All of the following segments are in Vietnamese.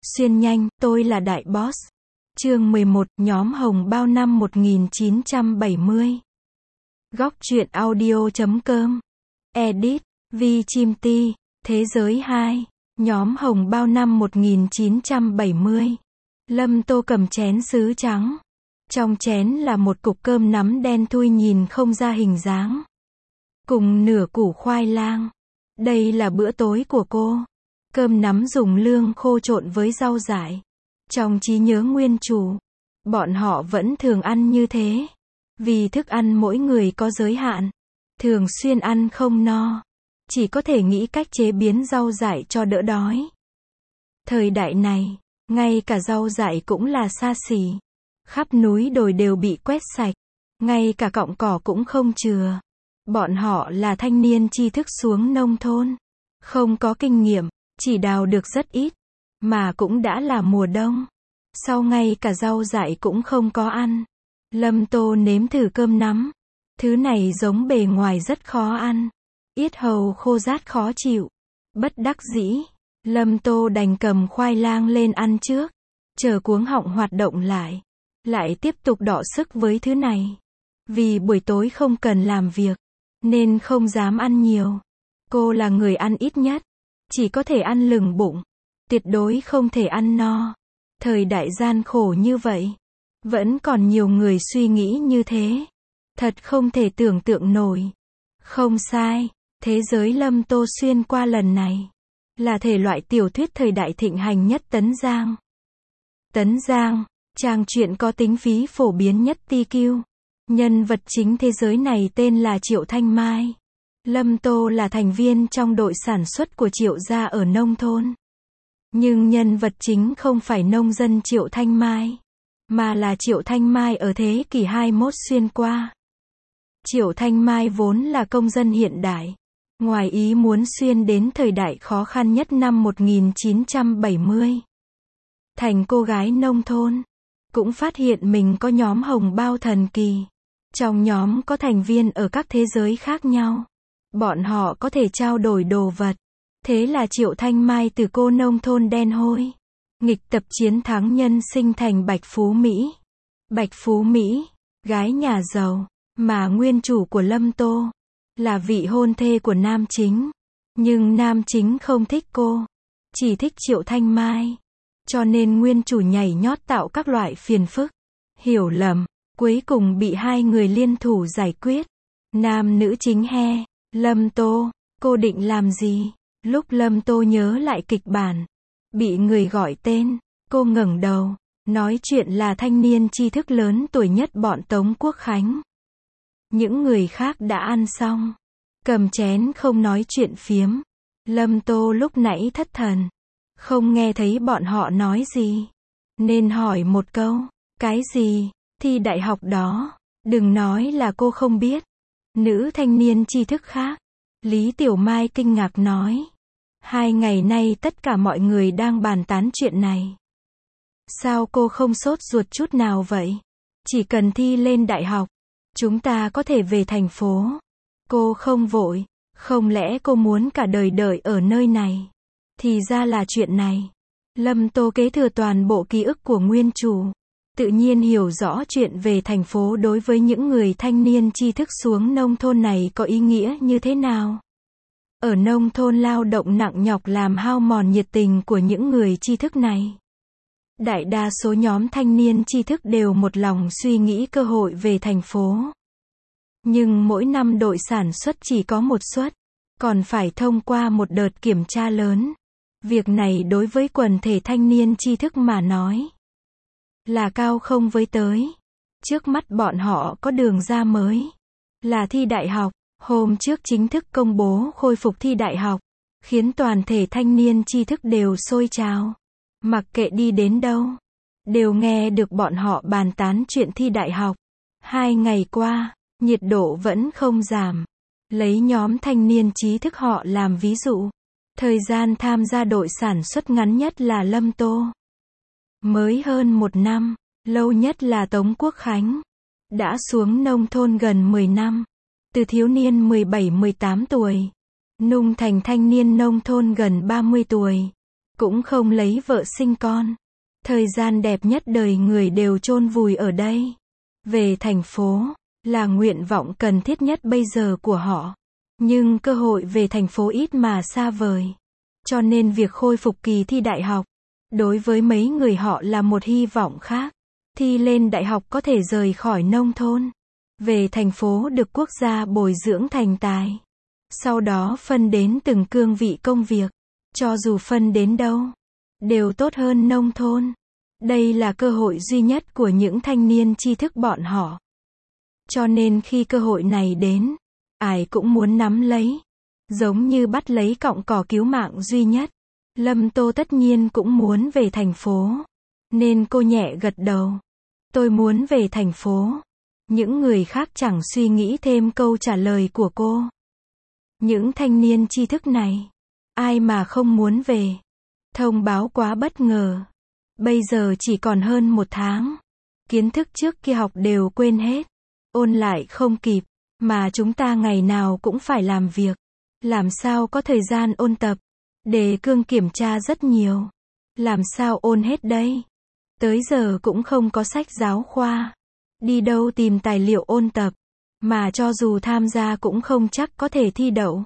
Xuyên nhanh, tôi là đại boss. Chương 11, nhóm hồng bao năm 1970. Góc truyện audio.com. Edit, Vi Chim Ti, Thế giới 2. Nhóm hồng bao năm 1970. Lâm Tô cầm chén sứ trắng. Trong chén là một cục cơm nắm đen thui nhìn không ra hình dáng. Cùng nửa củ khoai lang. Đây là bữa tối của cô. Cơm nắm dùng lương khô trộn với rau dại. Trong trí nhớ nguyên chủ, bọn họ vẫn thường ăn như thế. Vì thức ăn mỗi người có giới hạn, thường xuyên ăn không no, chỉ có thể nghĩ cách chế biến rau dại cho đỡ đói. Thời đại này, ngay cả rau dại cũng là xa xỉ. Khắp núi đồi đều bị quét sạch, ngay cả cọng cỏ cũng không chừa. Bọn họ là thanh niên tri thức xuống nông thôn, không có kinh nghiệm, chỉ đào được rất ít, mà cũng đã là mùa đông. Sau ngay cả rau dại cũng không có ăn. Lâm Tô nếm thử cơm nắm. Thứ này giống bề ngoài rất khó ăn. Yết hầu khô rát khó chịu. Bất đắc dĩ, Lâm Tô đành cầm khoai lang lên ăn trước. Chờ cuống họng hoạt động lại. Lại tiếp tục đọ sức với thứ này. Vì buổi tối không cần làm việc, nên không dám ăn nhiều. Cô là người ăn ít nhất, chỉ có thể ăn lửng bụng, tuyệt đối không thể ăn no. Thời đại gian khổ như vậy, vẫn còn nhiều người suy nghĩ như thế. Thật không thể tưởng tượng nổi. Không sai, thế giới Lâm Tô xuyên qua lần này là thể loại tiểu thuyết thời đại thịnh hành nhất Tấn Giang. Tấn Giang, trang truyện có tính phí phổ biến nhất TQ. Nhân vật chính thế giới này tên là Triệu Thanh Mai. Lâm Tô là thành viên trong đội sản xuất của Triệu gia ở nông thôn. Nhưng nhân vật chính không phải nông dân Triệu Thanh Mai, mà là Triệu Thanh Mai ở thế kỷ 21 xuyên qua. Triệu Thanh Mai vốn là công dân hiện đại, ngoài ý muốn xuyên đến thời đại khó khăn nhất năm 1970. Thành cô gái nông thôn, cũng phát hiện mình có nhóm hồng bao thần kỳ. Trong nhóm có thành viên ở các thế giới khác nhau. Bọn họ có thể trao đổi đồ vật. Thế là Triệu Thanh Mai từ cô nông thôn đen hôi, nghịch tập chiến thắng nhân sinh thành Bạch Phú Mỹ. Bạch Phú Mỹ, gái nhà giàu, mà nguyên chủ của Lâm Tô là vị hôn thê của nam chính. Nhưng nam chính không thích cô, chỉ thích Triệu Thanh Mai. Cho nên nguyên chủ nhảy nhót tạo các loại phiền phức, hiểu lầm, cuối cùng bị hai người liên thủ giải quyết. Nam nữ chính he, Lâm Tô, cô định làm gì? Lúc Lâm Tô nhớ lại kịch bản, bị người gọi tên, cô ngẩng đầu, nói chuyện là thanh niên tri thức lớn tuổi nhất bọn Tống Quốc Khánh. Những người khác đã ăn xong, cầm chén không nói chuyện phiếm. Lâm Tô lúc nãy thất thần, không nghe thấy bọn họ nói gì, nên hỏi một câu, cái gì? Thi đại học đó, đừng nói là cô không biết. Nữ thanh niên tri thức khác, Lý Tiểu Mai kinh ngạc nói. 2 ngày nay tất cả mọi người đang bàn tán chuyện này. Sao cô không sốt ruột chút nào vậy? Chỉ cần thi lên đại học, chúng ta có thể về thành phố. Cô không vội, không lẽ cô muốn cả đời đợi ở nơi này? Thì ra là chuyện này. Lâm Tô kế thừa toàn bộ ký ức của nguyên chủ, tự nhiên hiểu rõ chuyện về thành phố đối với những người thanh niên tri thức xuống nông thôn này có ý nghĩa như thế nào. Ở nông thôn lao động nặng nhọc làm hao mòn nhiệt tình của những người tri thức này. Đại đa số nhóm thanh niên tri thức đều một lòng suy nghĩ cơ hội về thành phố. Nhưng mỗi năm đội sản xuất chỉ có một suất, còn phải thông qua một đợt kiểm tra lớn. Việc này đối với quần thể thanh niên tri thức mà nói là cao không với tới. Trước mắt bọn họ có đường ra mới, là thi đại học. Hôm trước chính thức công bố khôi phục thi đại học, khiến toàn thể thanh niên tri thức đều sôi trào. Mặc kệ đi đến đâu, đều nghe được bọn họ bàn tán chuyện thi đại học. 2 ngày qua, nhiệt độ vẫn không giảm. Lấy nhóm thanh niên trí thức họ làm ví dụ, thời gian tham gia đội sản xuất ngắn nhất là Lâm Tô, mới hơn 1 năm, lâu nhất là Tống Quốc Khánh, đã xuống nông thôn gần 10 năm. Từ thiếu niên 17-18 tuổi, nung thành thanh niên nông thôn gần 30 tuổi. cũng không lấy vợ sinh con. Thời gian đẹp nhất đời người đều chôn vùi ở đây. Về thành phố, là nguyện vọng cần thiết nhất bây giờ của họ. Nhưng cơ hội về thành phố ít mà xa vời. Cho nên việc khôi phục kỳ thi đại học, đối với mấy người họ là một hy vọng khác. Thi lên đại học có thể rời khỏi nông thôn. Về thành phố được quốc gia bồi dưỡng thành tài. Sau đó phân đến từng cương vị công việc. Cho dù phân đến đâu, đều tốt hơn nông thôn. Đây là cơ hội duy nhất của những thanh niên tri thức bọn họ. Cho nên khi cơ hội này đến, ai cũng muốn nắm lấy. Giống như bắt lấy cọng cỏ cứu mạng duy nhất. Lâm Tô tất nhiên cũng muốn về thành phố. Nên cô nhẹ gật đầu. Tôi muốn về thành phố. Những người khác chẳng suy nghĩ thêm câu trả lời của cô. Những thanh niên tri thức này, ai mà không muốn về. Thông báo quá bất ngờ. Bây giờ chỉ còn hơn 1 tháng. Kiến thức trước kia học đều quên hết. Ôn lại không kịp. Mà chúng ta ngày nào cũng phải làm việc. Làm sao có thời gian ôn tập. Đề cương kiểm tra rất nhiều. Làm sao ôn hết đây? Tới giờ cũng không có sách giáo khoa. Đi đâu tìm tài liệu ôn tập. Mà cho dù tham gia cũng không chắc có thể thi đậu.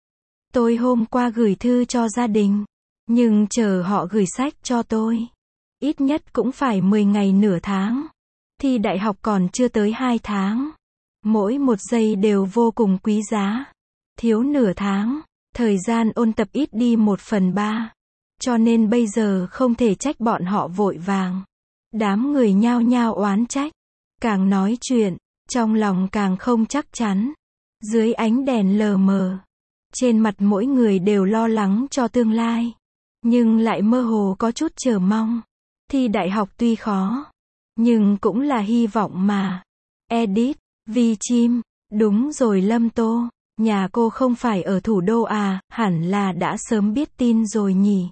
Tôi hôm qua gửi thư cho gia đình. Nhưng chờ họ gửi sách cho tôi. Ít nhất cũng phải 10 ngày nửa tháng. Thi đại học còn chưa tới 2 tháng. Mỗi một giây đều vô cùng quý giá. Thiếu nửa tháng. Thời gian ôn tập ít đi 1/3. Cho nên bây giờ không thể trách bọn họ vội vàng. Đám người nhao nhao oán trách. Càng nói chuyện, trong lòng càng không chắc chắn. Dưới ánh đèn lờ mờ, trên mặt mỗi người đều lo lắng cho tương lai. Nhưng lại mơ hồ có chút chờ mong. Thi đại học tuy khó, nhưng cũng là hy vọng mà. Edit, Vi Chim, đúng rồi Lâm Tô, nhà cô không phải ở thủ đô à, hẳn là đã sớm biết tin rồi nhỉ.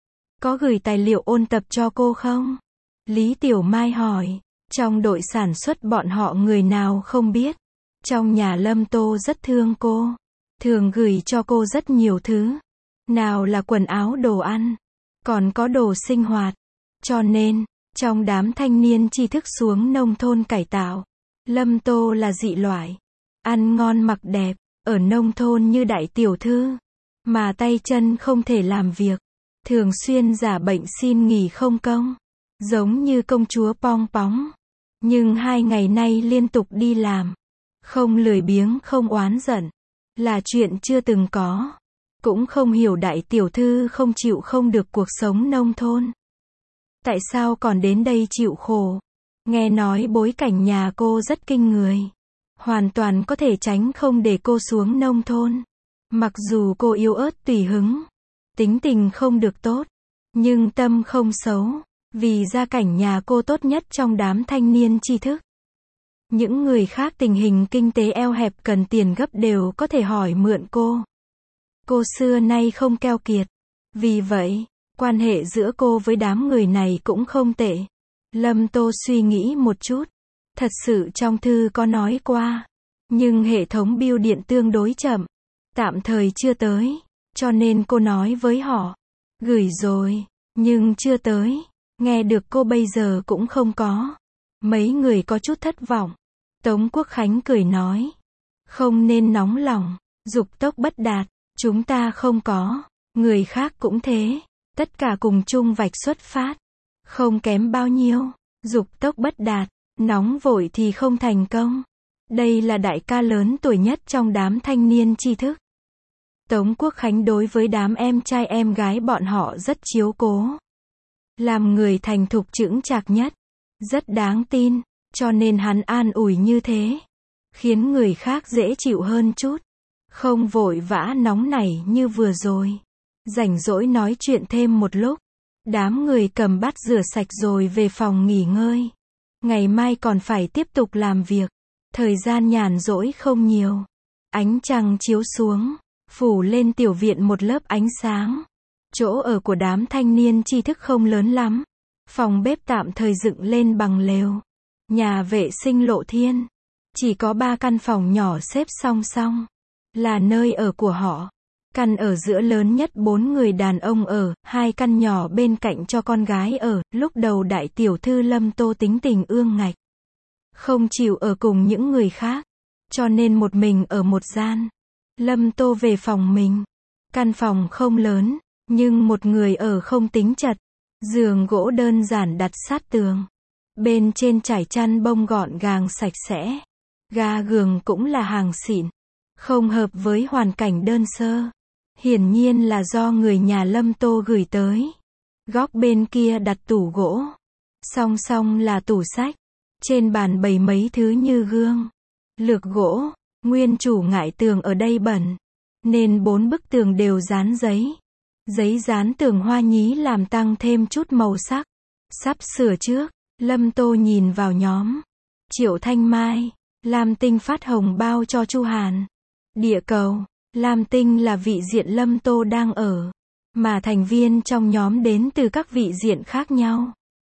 Có gửi tài liệu ôn tập cho cô không? Lý Tiểu Mai hỏi. Trong đội sản xuất bọn họ người nào không biết. Trong nhà Lâm Tô rất thương cô. Thường gửi cho cô rất nhiều thứ. Nào là quần áo đồ ăn. Còn có đồ sinh hoạt. Cho nên, trong đám thanh niên tri thức xuống nông thôn cải tạo. Lâm Tô là dị loại. Ăn ngon mặc đẹp. Ở nông thôn như đại tiểu thư. Mà tay chân không thể làm việc. Thường xuyên giả bệnh xin nghỉ không công. Giống như công chúa Pong Póng. Nhưng 2 ngày nay liên tục đi làm. Không lười biếng không oán giận. Là chuyện chưa từng có. Cũng không hiểu đại tiểu thư không chịu không được cuộc sống nông thôn. Tại sao còn đến đây chịu khổ? Nghe nói bối cảnh nhà cô rất kinh người. Hoàn toàn có thể tránh không để cô xuống nông thôn. Mặc dù cô yếu ớt tùy hứng. Tính tình không được tốt. Nhưng tâm không xấu. Vì gia cảnh nhà cô tốt nhất trong đám thanh niên tri thức. Những người khác tình hình kinh tế eo hẹp cần tiền gấp đều có thể hỏi mượn cô. Cô xưa nay không keo kiệt. Vì vậy, quan hệ giữa cô với đám người này cũng không tệ. Lâm Tô suy nghĩ một chút. Thật sự trong thư có nói qua. Nhưng hệ thống bưu điện tương đối chậm. Tạm thời chưa tới. Cho nên cô nói với họ. Gửi rồi, nhưng chưa tới. Nghe được cô bây giờ cũng không có. Mấy người có chút thất vọng. Tống Quốc Khánh cười nói. Không nên nóng lòng. Dục tốc bất đạt. Chúng ta không có. Người khác cũng thế. Tất cả cùng chung vạch xuất phát. Không kém bao nhiêu. Dục tốc bất đạt. Nóng vội thì không thành công. Đây là đại ca lớn tuổi nhất trong đám thanh niên tri thức. Tống Quốc Khánh đối với đám em trai em gái bọn họ rất chiếu cố. Làm người thành thục chững chạc nhất. Rất đáng tin. Cho nên hắn an ủi như thế. Khiến người khác dễ chịu hơn chút. Không vội vã nóng nảy như vừa rồi. Rảnh rỗi nói chuyện thêm một lúc. Đám người cầm bát rửa sạch rồi về phòng nghỉ ngơi. Ngày mai còn phải tiếp tục làm việc. Thời gian nhàn rỗi không nhiều. Ánh trăng chiếu xuống. Phủ lên tiểu viện một lớp ánh sáng. Chỗ ở của đám thanh niên tri thức không lớn lắm. Phòng bếp tạm thời dựng lên bằng lều. Nhà vệ sinh lộ thiên. Chỉ có 3 căn phòng nhỏ xếp song song. Là nơi ở của họ. Căn ở giữa lớn nhất 4 người đàn ông ở, 2 căn nhỏ bên cạnh cho con gái ở. Lúc đầu đại tiểu thư Lâm Tô tính tình ương ngạch, không chịu ở cùng những người khác, cho nên một mình ở một gian. Lâm Tô về phòng mình. Căn phòng không lớn, nhưng một người ở không tính chật. Giường gỗ đơn giản đặt sát tường. Bên trên trải chăn bông gọn gàng sạch sẽ. Ga giường cũng là hàng xịn, không hợp với hoàn cảnh đơn sơ. Hiển nhiên là do người nhà Lâm Tô gửi tới. Góc bên kia đặt tủ gỗ. Song song là tủ sách. Trên bàn bày mấy thứ như gương, lược gỗ. Nguyên chủ ngại tường ở đây bẩn, nên 4 bức tường đều dán giấy. Giấy dán tường hoa nhí làm tăng thêm chút màu sắc. Sắp sửa trước, Lâm Tô nhìn vào nhóm. Triệu Thanh Mai, Lam Tinh phát hồng bao cho Chu Hàn. Địa cầu, Lam Tinh là vị diện Lâm Tô đang ở, mà thành viên trong nhóm đến từ các vị diện khác nhau.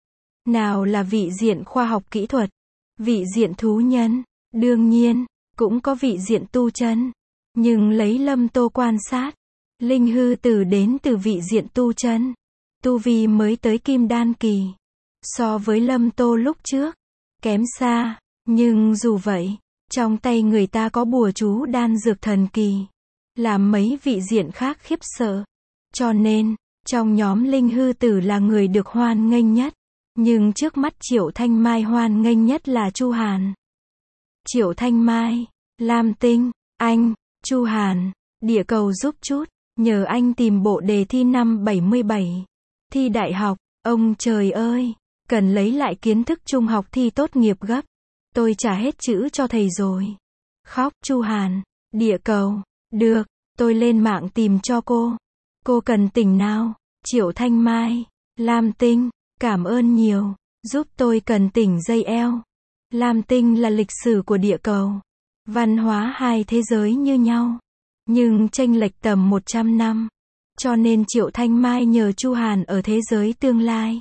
Nào là vị diện khoa học kỹ thuật, vị diện thú nhân, đương nhiên, cũng có vị diện tu chân. Nhưng lấy Lâm Tô quan sát, Linh Hư Tử đến từ vị diện tu chân. Tu vi mới tới kim đan kỳ. So với Lâm Tô lúc trước, kém xa. Nhưng dù vậy, trong tay người ta có bùa chú đan dược thần kỳ, làm mấy vị diện khác khiếp sợ. Cho nên, trong nhóm Linh Hư Tử là người được hoan nghênh nhất. Nhưng trước mắt Triệu Thanh Mai hoan nghênh nhất là Chu Hàn. Triệu Thanh Mai, Lam Tinh, anh, Chu Hàn, địa cầu giúp chút, nhờ anh tìm bộ đề thi năm 77. Thi đại học, ông trời ơi, cần lấy lại kiến thức trung học thi tốt nghiệp gấp. Tôi trả hết chữ cho thầy rồi. Khóc. Chu Hàn, địa cầu, được, tôi lên mạng tìm cho cô. Cô cần tỉnh nào? Triệu Thanh Mai, Lam Tinh, cảm ơn nhiều, giúp tôi cần tỉnh dây eo. Lam Tinh là lịch sử của địa cầu. Văn hóa hai thế giới như nhau, nhưng chênh lệch tầm 100 năm. Cho nên Triệu Thanh Mai nhờ Chu Hàn ở thế giới tương lai,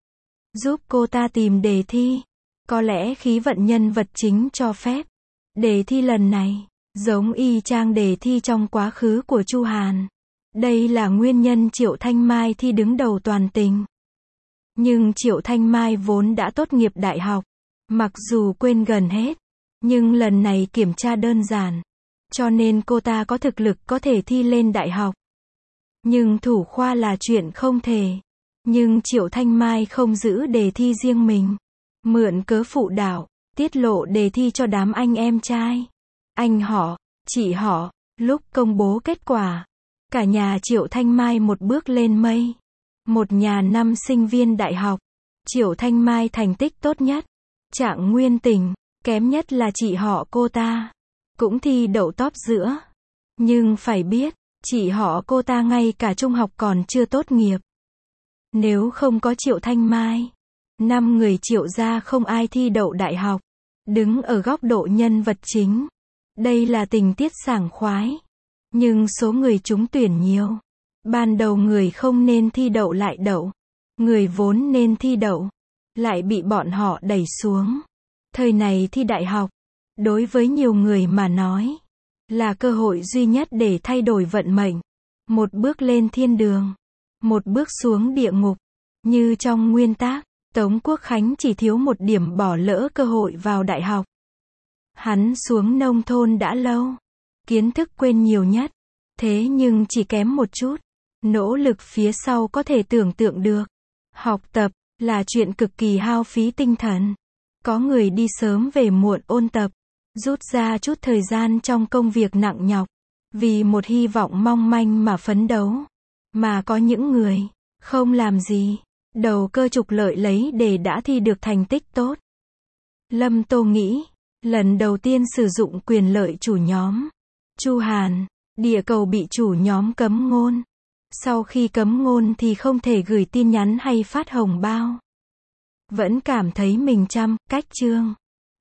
giúp cô ta tìm đề thi. Có lẽ khí vận nhân vật chính cho phép. Đề thi lần này, giống y chang đề thi trong quá khứ của Chu Hàn. Đây là nguyên nhân Triệu Thanh Mai thi đứng đầu toàn tỉnh. Nhưng Triệu Thanh Mai vốn đã tốt nghiệp đại học. Mặc dù quên gần hết, nhưng lần này kiểm tra đơn giản. Cho nên cô ta có thực lực có thể thi lên đại học. Nhưng thủ khoa là chuyện không thể. Nhưng Triệu Thanh Mai không giữ đề thi riêng mình. Mượn cớ phụ đạo, tiết lộ đề thi cho đám anh em trai. Anh họ, chị họ, lúc công bố kết quả. Cả nhà Triệu Thanh Mai một bước lên mây. Một nhà năm sinh viên đại học. Triệu Thanh Mai thành tích tốt nhất. Trạng nguyên tỉnh, kém nhất là chị họ cô ta. Cũng thi đậu top giữa. Nhưng phải biết, chị họ cô ta ngay cả trung học còn chưa tốt nghiệp. Nếu không có Triệu Thanh Mai, 5 người Triệu gia không ai thi đậu đại học. Đứng ở góc độ nhân vật chính, đây là tình tiết sảng khoái. Nhưng số người trúng tuyển nhiều. Ban đầu người không nên thi đậu lại đậu. Người vốn nên thi đậu, lại bị bọn họ đẩy xuống. Thời này thi đại học, đối với nhiều người mà nói, là cơ hội duy nhất để thay đổi vận mệnh. Một bước lên thiên đường, một bước xuống địa ngục. Như trong nguyên tác, Tống Quốc Khánh chỉ thiếu một điểm bỏ lỡ cơ hội vào đại học. Hắn xuống nông thôn đã lâu, kiến thức quên nhiều nhất. Thế nhưng chỉ kém một chút, nỗ lực phía sau có thể tưởng tượng được. Học tập là chuyện cực kỳ hao phí tinh thần. Có người đi sớm về muộn ôn tập, rút ra chút thời gian trong công việc nặng nhọc, vì một hy vọng mong manh mà phấn đấu. Mà có những người không làm gì, đầu cơ trục lợi lấy để đã thi được thành tích tốt. Lâm Tô nghĩ, lần đầu tiên sử dụng quyền lợi chủ nhóm. Chu Hàn, địa cầu bị chủ nhóm cấm ngôn. Sau khi cấm ngôn thì không thể gửi tin nhắn hay phát hồng bao. Vẫn cảm thấy mình cách chương.